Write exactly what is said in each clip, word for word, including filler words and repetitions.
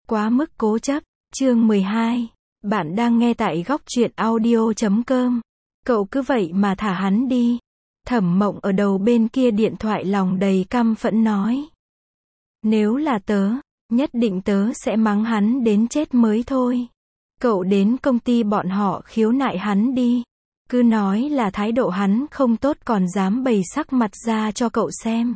Quá mức cố chấp, chương mười hai. Bạn đang nghe tại góc truyện audio chấm com. Cậu cứ vậy mà thả hắn đi. Thẩm Mộng ở đầu bên kia điện thoại lòng đầy căm phẫn nói. Nếu là tớ, nhất định tớ sẽ mắng hắn đến chết mới thôi. Cậu đến công ty bọn họ khiếu nại hắn đi. Cứ nói là thái độ hắn không tốt còn dám bày sắc mặt ra cho cậu xem.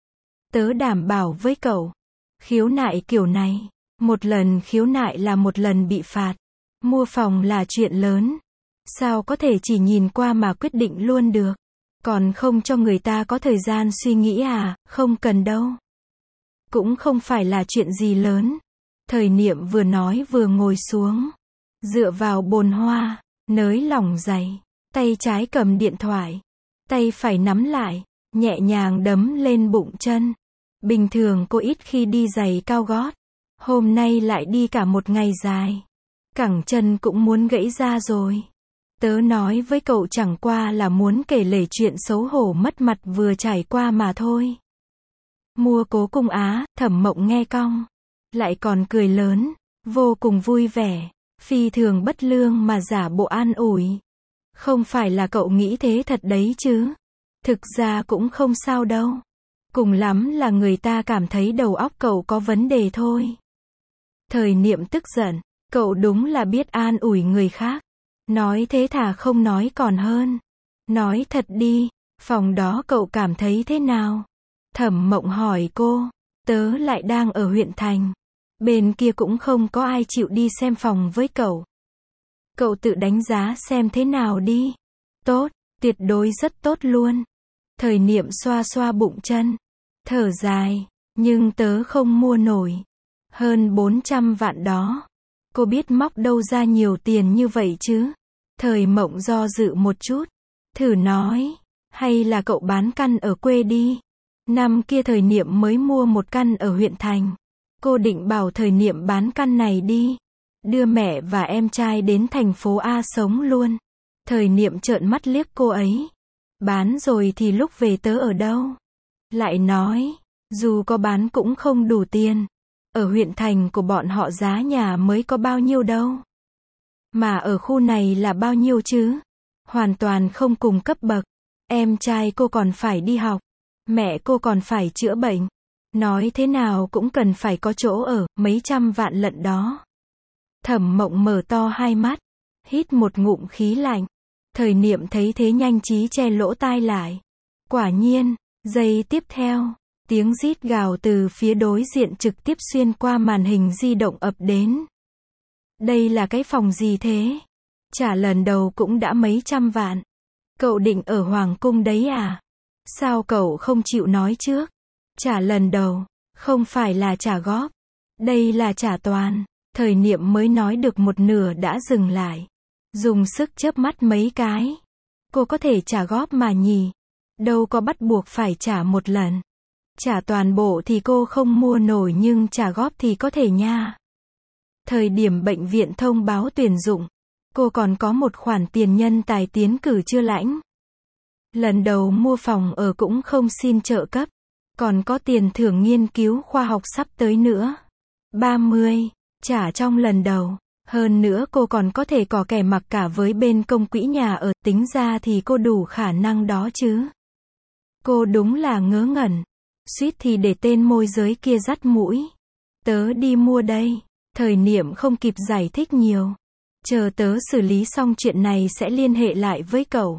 Tớ đảm bảo với cậu, khiếu nại kiểu này, một lần khiếu nại là một lần bị phạt. Mua phòng là chuyện lớn. Sao có thể chỉ nhìn qua mà quyết định luôn được? Còn không cho người ta có thời gian suy nghĩ à? Không cần đâu. Cũng không phải là chuyện gì lớn. Thời Niệm vừa nói vừa ngồi xuống, dựa vào bồn hoa, nới lỏng giày, tay trái cầm điện thoại, tay phải nắm lại, nhẹ nhàng đấm lên bụng chân. Bình thường cô ít khi đi giày cao gót, hôm nay lại đi cả một ngày dài. Cẳng chân cũng muốn gãy ra rồi. Tớ nói với cậu chẳng qua là muốn kể lể chuyện xấu hổ mất mặt vừa trải qua mà thôi. Mua Cố Cung Á, Thẩm Mộng nghe cong, lại còn cười lớn, vô cùng vui vẻ, phi thường bất lương mà giả bộ an ủi. Không phải là cậu nghĩ thế thật đấy chứ? Thực ra cũng không sao đâu. Cùng lắm là người ta cảm thấy đầu óc cậu có vấn đề thôi. Thời Niệm tức giận, cậu đúng là biết an ủi người khác. Nói thế thà không nói còn hơn. Nói thật đi, phòng đó cậu cảm thấy thế nào? Thẩm Mộng hỏi cô, tớ lại đang ở huyện thành. Bên kia cũng không có ai chịu đi xem phòng với cậu. Cậu tự đánh giá xem thế nào đi. Tốt, tuyệt đối rất tốt luôn. Thời Niệm xoa xoa bụng chân, thở dài, nhưng tớ không mua nổi. Hơn bốn trăm vạn đó. Cô biết móc đâu ra nhiều tiền như vậy chứ? Thời Mộng do dự một chút, thử nói, hay là cậu bán căn ở quê đi. Năm kia Thời Niệm mới mua một căn ở huyện thành. Cô định bảo Thời Niệm bán căn này đi, đưa mẹ và em trai đến thành phố A sống luôn. Thời Niệm trợn mắt liếc cô ấy. Bán rồi thì lúc về tớ ở đâu? Lại nói, dù có bán cũng không đủ tiền. Ở huyện thành của bọn họ giá nhà mới có bao nhiêu đâu. Mà ở khu này là bao nhiêu chứ? Hoàn toàn không cùng cấp bậc. Em trai cô còn phải đi học. Mẹ cô còn phải chữa bệnh. Nói thế nào cũng cần phải có chỗ ở, mấy trăm vạn lận đó. Thẩm Mộng mở to hai mắt, hít một ngụm khí lạnh. Thời Niệm thấy thế nhanh trí che lỗ tai lại. Quả nhiên, giây tiếp theo, tiếng rít gào từ phía đối diện trực tiếp xuyên qua màn hình di động ập đến. Đây là cái phòng gì thế? Trả lần đầu cũng đã mấy trăm vạn. Cậu định ở Hoàng Cung đấy à? Sao cậu không chịu nói trước? Trả lần đầu, không phải là trả góp. Đây là trả toàn. Thời Niệm mới nói được một nửa đã dừng lại. Dùng sức chớp mắt mấy cái. Cô có thể trả góp mà nhỉ? Đâu có bắt buộc phải trả một lần. Trả toàn bộ thì cô không mua nổi nhưng trả góp thì có thể nha. Thời điểm bệnh viện thông báo tuyển dụng, cô còn có một khoản tiền nhân tài tiến cử chưa lãnh. Lần đầu mua phòng ở cũng không xin trợ cấp. Còn có tiền thưởng nghiên cứu khoa học sắp tới nữa. ba mươi, trả trong lần đầu. Hơn nữa cô còn có thể cò kè mặc cả với bên công quỹ nhà ở. Tính ra thì cô đủ khả năng đó chứ. Cô đúng là ngớ ngẩn. Suýt thì để tên môi giới kia dắt mũi. Tớ đi mua đây. Thời Niệm không kịp giải thích nhiều. Chờ tớ xử lý xong chuyện này sẽ liên hệ lại với cậu.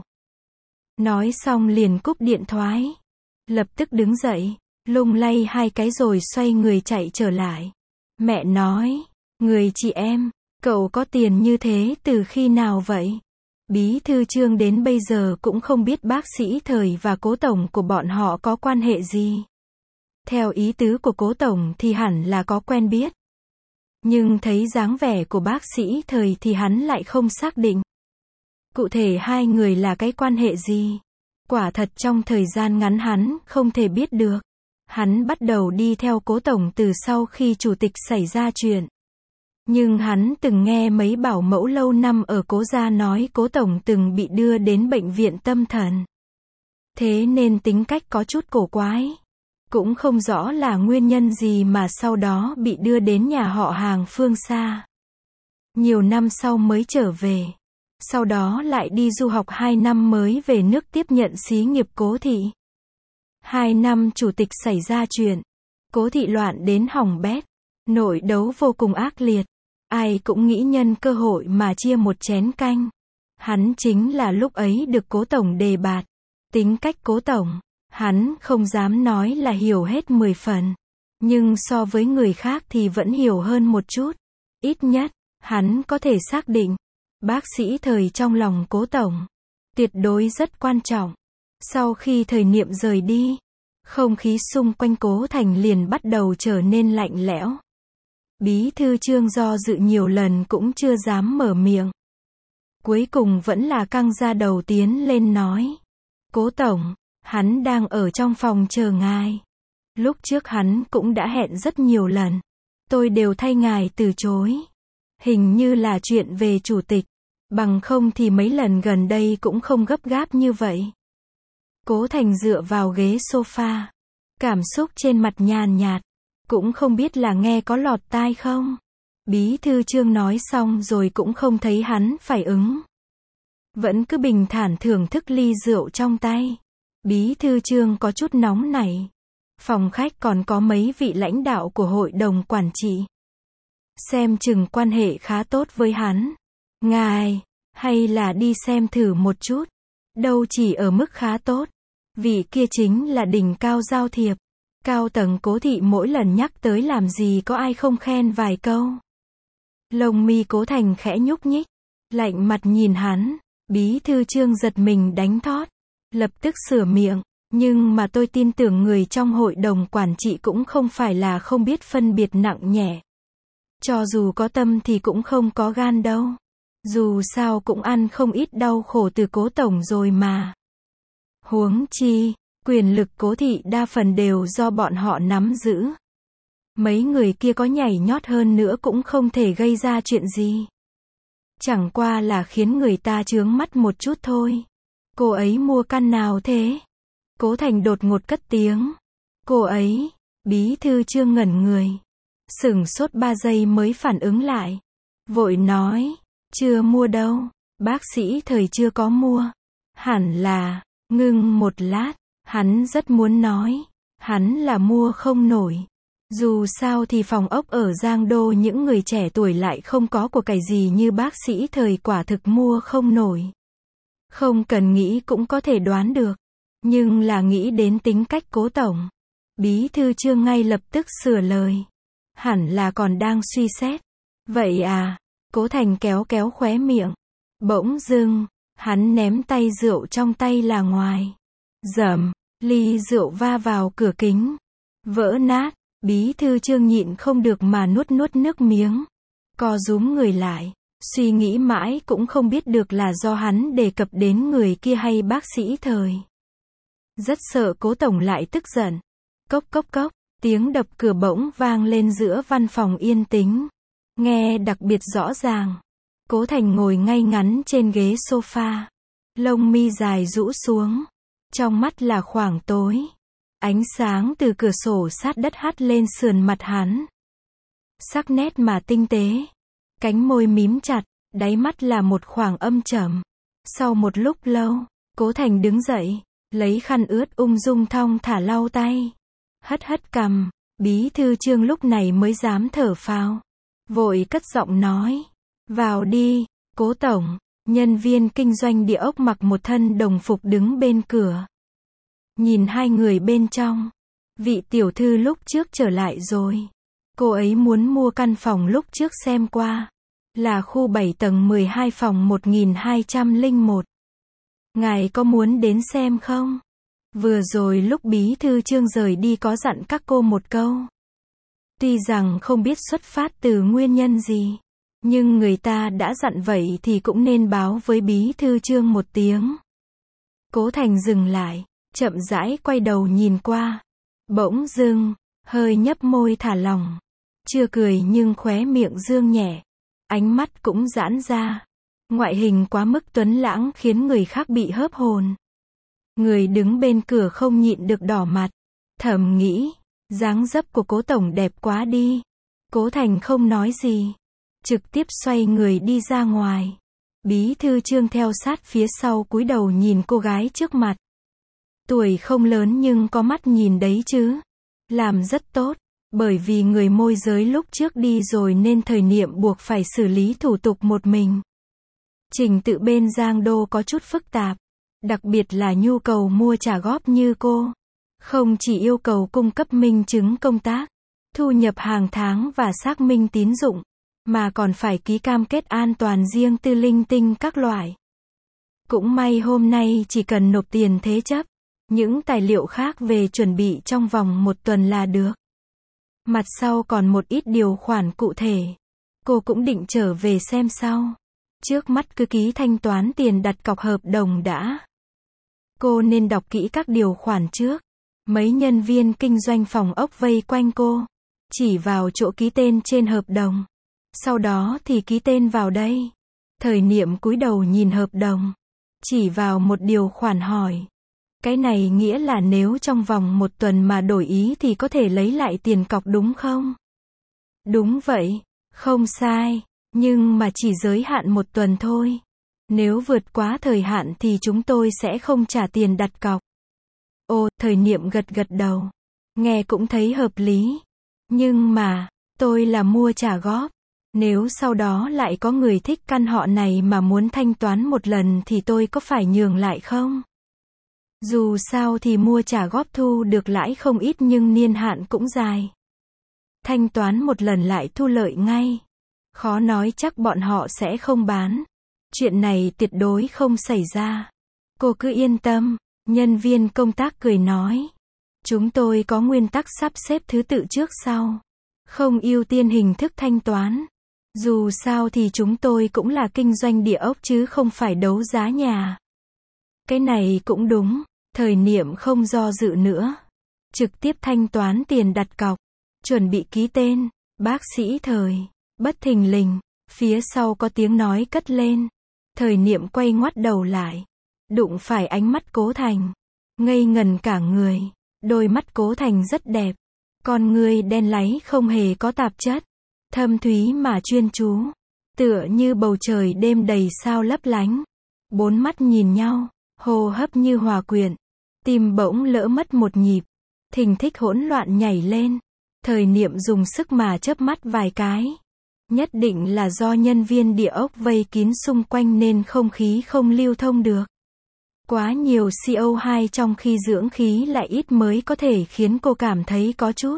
Nói xong liền cúp điện thoại. Lập tức đứng dậy, lung lay hai cái rồi xoay người chạy trở lại. Mẹ nói, người chị em, cậu có tiền như thế từ khi nào vậy? Bí thư Trương đến bây giờ cũng không biết bác sĩ Thời và Cố Tổng của bọn họ có quan hệ gì. Theo ý tứ của Cố Tổng thì hẳn là có quen biết. Nhưng thấy dáng vẻ của bác sĩ Thời thì hắn lại không xác định. Cụ thể hai người là cái quan hệ gì? Quả thật trong thời gian ngắn hắn không thể biết được. Hắn bắt đầu đi theo Cố Tổng từ sau khi chủ tịch xảy ra chuyện. Nhưng hắn từng nghe mấy bảo mẫu lâu năm ở Cố gia nói Cố Tổng từng bị đưa đến bệnh viện tâm thần. Thế nên tính cách có chút cổ quái. Cũng không rõ là nguyên nhân gì mà sau đó bị đưa đến nhà họ hàng phương xa. Nhiều năm sau mới trở về. Sau đó lại đi du học hai năm mới về nước tiếp nhận xí nghiệp Cố Thị. Hai năm chủ tịch xảy ra chuyện. Cố Thị loạn đến hỏng bét. Nội đấu vô cùng ác liệt. Ai cũng nghĩ nhân cơ hội mà chia một chén canh. Hắn chính là lúc ấy được Cố Tổng đề bạt. Tính cách Cố Tổng, hắn không dám nói là hiểu hết mười phần. Nhưng so với người khác thì vẫn hiểu hơn một chút. Ít nhất, hắn có thể xác định. Bác sĩ Thời trong lòng Cố Tổng. Tuyệt đối rất quan trọng. Sau khi Thời Niệm rời đi, không khí xung quanh Cố Thành liền bắt đầu trở nên lạnh lẽo. Bí thư Trương do dự nhiều lần cũng chưa dám mở miệng. Cuối cùng vẫn là căng ra đầu tiến lên nói. Cố Tổng, hắn đang ở trong phòng chờ ngài. Lúc trước hắn cũng đã hẹn rất nhiều lần. Tôi đều thay ngài từ chối. Hình như là chuyện về chủ tịch. Bằng không thì mấy lần gần đây cũng không gấp gáp như vậy. Cố Thành dựa vào ghế sofa. Cảm xúc trên mặt nhàn nhạt. Cũng không biết là nghe có lọt tai không. Bí thư Trương nói xong rồi cũng không thấy hắn phải ứng. Vẫn cứ bình thản thưởng thức ly rượu trong tay. Bí thư Trương có chút nóng nảy. Phòng khách còn có mấy vị lãnh đạo của hội đồng quản trị. Xem chừng quan hệ khá tốt với hắn. Ngài, hay là đi xem thử một chút. Đâu chỉ ở mức khá tốt. Vị kia chính là đỉnh cao giao thiệp. Cao tầng Cố Thị mỗi lần nhắc tới làm gì có ai không khen vài câu. Lông mi Cố Thành khẽ nhúc nhích. Lạnh mặt nhìn hắn. Bí thư Trương giật mình đánh thót. Lập tức sửa miệng. Nhưng mà tôi tin tưởng người trong hội đồng quản trị cũng không phải là không biết phân biệt nặng nhẹ. Cho dù có tâm thì cũng không có gan đâu. Dù sao cũng ăn không ít đau khổ từ Cố Tổng rồi mà. Huống chi, quyền lực Cố Thị đa phần đều do bọn họ nắm giữ. Mấy người kia có nhảy nhót hơn nữa cũng không thể gây ra chuyện gì. Chẳng qua là khiến người ta chướng mắt một chút thôi. Cô ấy mua căn nào thế? Cố Thành đột ngột cất tiếng. Cô ấy, bí thư Trương ngẩn người. Sửng sốt ba giây mới phản ứng lại. Vội nói, chưa mua đâu, bác sĩ Thời chưa có mua. Hẳn là, ngưng một lát, hắn rất muốn nói, hắn là mua không nổi. Dù sao thì phòng ốc ở Giang Đô những người trẻ tuổi lại không có của cải gì như bác sĩ Thời quả thực mua không nổi. Không cần nghĩ cũng có thể đoán được. Nhưng là nghĩ đến tính cách Cố Tổng. Bí thư Trương ngay lập tức sửa lời. Hẳn là còn đang suy xét. Vậy à, Cố Thành kéo kéo khóe miệng. Bỗng dưng, hắn ném tay rượu trong tay là ngoài. Dầm, ly rượu va vào cửa kính. Vỡ nát, bí thư Trương nhịn không được mà nuốt nuốt nước miếng. Co rúm người lại, suy nghĩ mãi cũng không biết được là do hắn đề cập đến người kia hay bác sĩ Thời. Rất sợ Cố Tổng lại tức giận. Cốc cốc cốc, tiếng đập cửa bỗng vang lên giữa văn phòng yên tĩnh. Nghe đặc biệt rõ ràng. Cố Thành ngồi ngay ngắn trên ghế sofa. Lông mi dài rũ xuống. Trong mắt là khoảng tối. Ánh sáng từ cửa sổ sát đất hắt lên sườn mặt hắn. Sắc nét mà tinh tế. Cánh môi mím chặt, đáy mắt là một khoảng âm trầm. Sau một lúc lâu, Cố Thành đứng dậy. Lấy khăn ướt ung dung thong thả lau tay. Hất hất cằm, bí thư Trương lúc này mới dám thở phào. Vội cất giọng nói. Vào đi, Cố Tổng. Nhân viên kinh doanh địa ốc mặc một thân đồng phục đứng bên cửa. Nhìn hai người bên trong. Vị tiểu thư lúc trước trở lại rồi. Cô ấy muốn mua căn phòng lúc trước xem qua. Là khu bảy tầng mười hai phòng một nghìn hai trăm lẻ một. Ngài có muốn đến xem không? Vừa rồi lúc bí thư Trương rời đi có dặn các cô một câu. Tuy rằng không biết xuất phát từ nguyên nhân gì. Nhưng người ta đã dặn vậy thì cũng nên báo với bí thư Trương một tiếng. Cố Thành dừng lại, chậm rãi quay đầu nhìn qua. Bỗng dưng, hơi nhấp môi thả lỏng. Chưa cười nhưng khóe miệng dương nhẹ. Ánh mắt cũng giãn ra. Ngoại hình quá mức tuấn lãng khiến người khác bị hớp hồn. Người đứng bên cửa không nhịn được đỏ mặt. Thầm nghĩ, dáng dấp của Cố tổng đẹp quá đi. Cố Thành không nói gì, trực tiếp xoay người đi ra ngoài. Bí thư Trương theo sát phía sau cúi đầu nhìn cô gái trước mặt. Tuổi không lớn nhưng có mắt nhìn đấy chứ. Làm rất tốt, bởi vì người môi giới lúc trước đi rồi nên thời niệm buộc phải xử lý thủ tục một mình. Trình tự bên Giang Đô có chút phức tạp, đặc biệt là nhu cầu mua trả góp như cô. Không chỉ yêu cầu cung cấp minh chứng công tác, thu nhập hàng tháng và xác minh tín dụng, mà còn phải ký cam kết an toàn riêng tư linh tinh các loại. Cũng may hôm nay chỉ cần nộp tiền thế chấp, những tài liệu khác về chuẩn bị trong vòng một tuần là được. Mặt sau còn một ít điều khoản cụ thể, cô cũng định trở về xem sau. Trước mắt cứ ký thanh toán tiền đặt cọc hợp đồng đã. Cô nên đọc kỹ các điều khoản trước. Mấy nhân viên kinh doanh phòng ốc vây quanh cô, chỉ vào chỗ ký tên trên hợp đồng. Sau đó thì ký tên vào đây. Thời niệm cúi đầu nhìn hợp đồng, chỉ vào một điều khoản hỏi. Cái này nghĩa là nếu trong vòng một tuần mà đổi ý thì có thể lấy lại tiền cọc đúng không? Đúng vậy, không sai, nhưng mà chỉ giới hạn một tuần thôi. Nếu vượt quá thời hạn thì chúng tôi sẽ không trả tiền đặt cọc. Ồ, thời niệm gật gật đầu. Nghe cũng thấy hợp lý. Nhưng mà, tôi là mua trả góp. Nếu sau đó lại có người thích căn họ này mà muốn thanh toán một lần thì tôi có phải nhường lại không? Dù sao thì mua trả góp thu được lãi không ít nhưng niên hạn cũng dài. Thanh toán một lần lại thu lợi ngay. Khó nói chắc bọn họ sẽ không bán. Chuyện này tuyệt đối không xảy ra. Cô cứ yên tâm. Nhân viên công tác cười nói. Chúng tôi có nguyên tắc sắp xếp thứ tự trước sau. Không ưu tiên hình thức thanh toán. Dù sao thì chúng tôi cũng là kinh doanh địa ốc chứ không phải đấu giá nhà. Cái này cũng đúng. Thời niệm không do dự nữa. Trực tiếp thanh toán tiền đặt cọc. Chuẩn bị ký tên. Bác sĩ Thời. Bất thình lình. Phía sau có tiếng nói cất lên. Thời niệm quay ngoắt đầu lại. Đụng phải ánh mắt Cố Thành. Ngây ngần cả người. Đôi mắt Cố Thành rất đẹp. Con người đen láy không hề có tạp chất. Thâm thúy mà chuyên chú. Tựa như bầu trời đêm đầy sao lấp lánh. Bốn mắt nhìn nhau. Hô hấp như hòa quyện. Tim bỗng lỡ mất một nhịp. Thình thịch hỗn loạn nhảy lên. Thời niệm dùng sức mà chớp mắt vài cái. Nhất định là do nhân viên địa ốc vây kín xung quanh nên không khí không lưu thông được. Quá nhiều xê o hai trong khi dưỡng khí lại ít mới có thể khiến cô cảm thấy có chút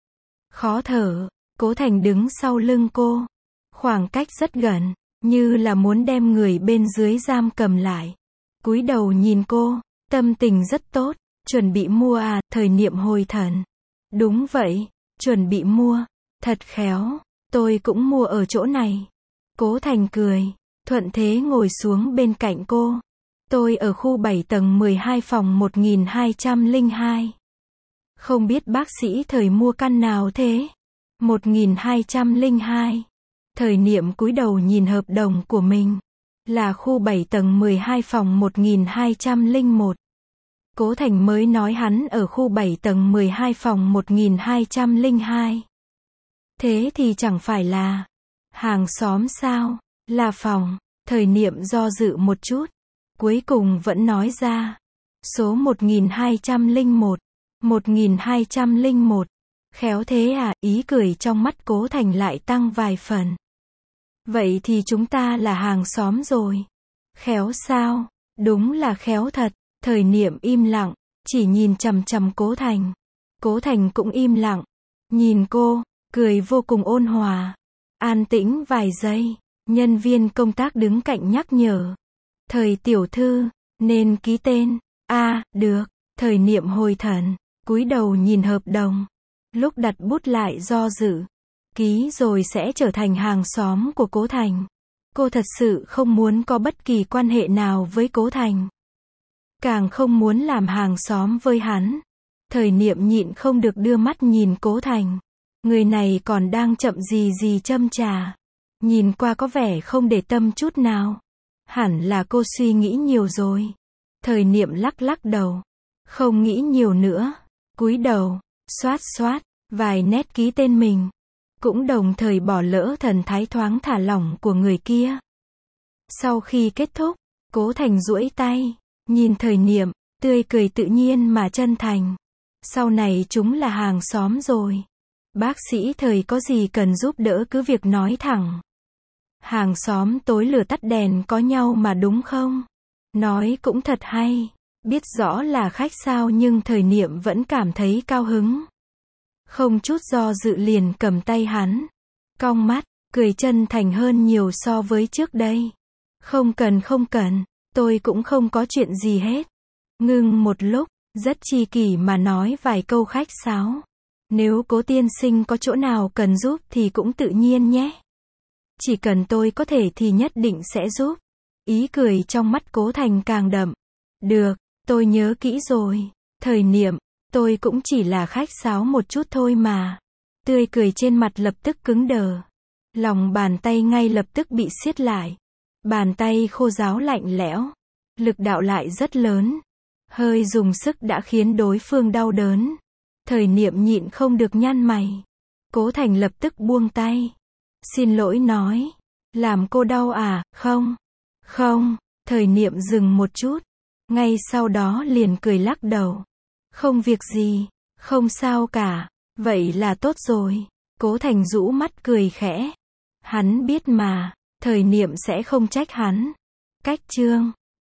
khó thở. Cố Thành đứng sau lưng cô. Khoảng cách rất gần, như là muốn đem người bên dưới giam cầm lại. Cúi đầu nhìn cô, tâm tình rất tốt. Chuẩn bị mua à? Thời niệm hồi thần. Đúng vậy, chuẩn bị mua. Thật khéo, tôi cũng mua ở chỗ này. Cố Thành cười, thuận thế ngồi xuống bên cạnh cô. Tôi ở khu bảy tầng mười hai phòng một nghìn hai trăm lẻ hai. Không biết bác sĩ Thời mua căn nào thế? một nghìn hai trăm lẻ hai. Thời niệm cúi đầu nhìn hợp đồng của mình. Là khu bảy tầng mười hai phòng một nghìn hai trăm lẻ một. Cố Thành mới nói hắn ở khu bảy tầng mười hai phòng một nghìn hai trăm lẻ hai. Thế thì chẳng phải là hàng xóm sao? Là phòng. Thời niệm do dự một chút. Cuối cùng vẫn nói ra. Số một nghìn hai trăm lẻ một. một nghìn hai trăm lẻ một. Khéo thế à? Ý cười trong mắt Cố Thành lại tăng vài phần. Vậy thì chúng ta là hàng xóm rồi. Khéo sao? Đúng là khéo thật. Thời niệm im lặng, chỉ nhìn chằm chằm Cố Thành. Cố Thành cũng im lặng. Nhìn cô, cười vô cùng ôn hòa. An tĩnh vài giây. Nhân viên công tác đứng cạnh nhắc nhở. Thời tiểu thư, nên ký tên. A, à, được. Thời niệm hồi thần, cúi đầu nhìn hợp đồng. Lúc đặt bút lại do dự. Ký rồi sẽ trở thành hàng xóm của Cố Thành. Cô thật sự không muốn có bất kỳ quan hệ nào với Cố Thành. Càng không muốn làm hàng xóm với hắn. Thời niệm nhịn không được đưa mắt nhìn Cố Thành. Người này còn đang chậm gì gì châm trà. Nhìn qua có vẻ không để tâm chút nào. Hẳn là cô suy nghĩ nhiều rồi. Thời niệm lắc lắc đầu. Không nghĩ nhiều nữa. cúi đầu, xoát xoát, vài nét ký tên mình. Cũng đồng thời bỏ lỡ thần thái thoáng thả lỏng của người kia. Sau khi kết thúc, Cố Thành duỗi tay, nhìn Thời Niệm, tươi cười tự nhiên mà chân thành. Sau này chúng là hàng xóm rồi. Bác sĩ Thời có gì cần giúp đỡ cứ việc nói thẳng. Hàng xóm tối lửa tắt đèn có nhau mà đúng không? Nói cũng thật hay. Biết rõ là khách sao nhưng Thời Niệm vẫn cảm thấy cao hứng. Không chút do dự liền cầm tay hắn. Cong mắt, cười chân thành hơn nhiều so với trước đây. Không cần không cần, tôi cũng không có chuyện gì hết. Ngưng một lúc, rất chi kỷ mà nói vài câu khách sáo. Nếu Cố tiên sinh có chỗ nào cần giúp thì cũng tự nhiên nhé. Chỉ cần tôi có thể thì nhất định sẽ giúp. Ý cười trong mắt Cố Thành càng đậm. Được, tôi nhớ kỹ rồi. Thời Niệm, tôi cũng chỉ là khách sáo một chút thôi mà. Tươi cười trên mặt lập tức cứng đờ. Lòng bàn tay ngay lập tức bị siết lại. Bàn tay khô ráo lạnh lẽo. Lực đạo lại rất lớn. Hơi dùng sức đã khiến đối phương đau đớn. Thời Niệm nhịn không được nhăn mày. Cố Thành lập tức buông tay. Xin lỗi nói. Làm cô đau à? Không. Không. Thời Niệm dừng một chút. Ngay sau đó liền cười lắc đầu. Không việc gì. Không sao cả. Vậy là tốt rồi. Cố Thành rũ mắt cười khẽ. Hắn biết mà. Thời Niệm sẽ không trách hắn. Cách chương